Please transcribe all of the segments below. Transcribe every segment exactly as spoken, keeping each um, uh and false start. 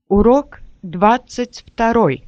Урок двадцать второй.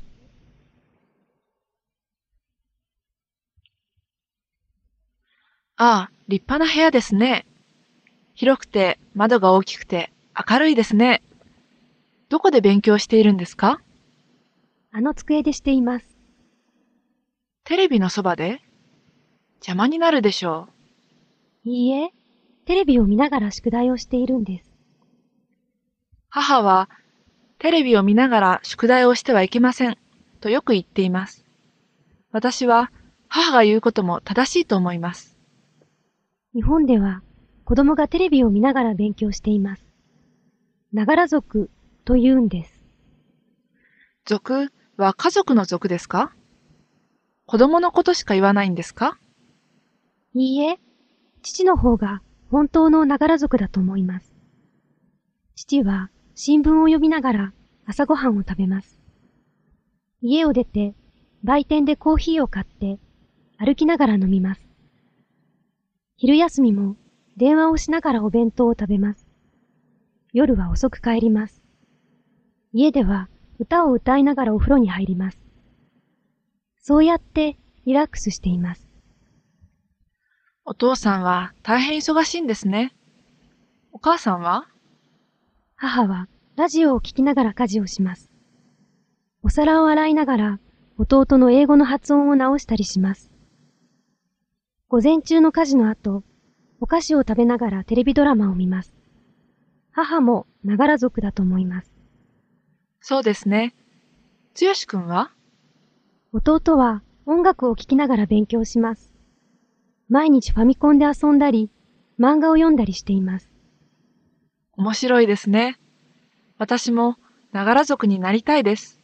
ああ、立派な部屋ですね。広くて窓が大きくて明るいですね。どこで勉強しているんですか？ あの机でしています。 テレビのそばで？邪魔になるでしょう。 いいえ、テレビを見ながら宿題をしているんです。 母は、テレビを見ながら宿題をしてはいけません、とよく言っています。私は、母が言うことも正しいと思います。 日本では子供がテレビを見ながら勉強しています。ながら族と言うんです。 族は家族の族ですか？子供のことしか言わないんですか？ いいえ、父の方が本当のながら族だと思います。父は新聞を読みながら朝ごはんを食べます。家を出て売店でコーヒーを買って歩きながら飲みます。昼休みも電話をしながらお弁当を食べます。夜は遅く帰ります。家では歌を歌いながらお風呂に入ります。そうやってリラックスしています。 お父さんは大変忙しいんですね。お母さんは？ 母はラジオを聞きながら家事をします。お皿を洗いながら弟の英語の発音を直したりします。午前中の家事の後、お菓子を食べながらテレビドラマを見ます。母もながら族だと思います。 そうですね。つよしくんは？ 弟は音楽を聴きながら勉強します。毎日ファミコンで遊んだり、漫画を読んだりしています。 面白いですね。私もながら族になりたいです。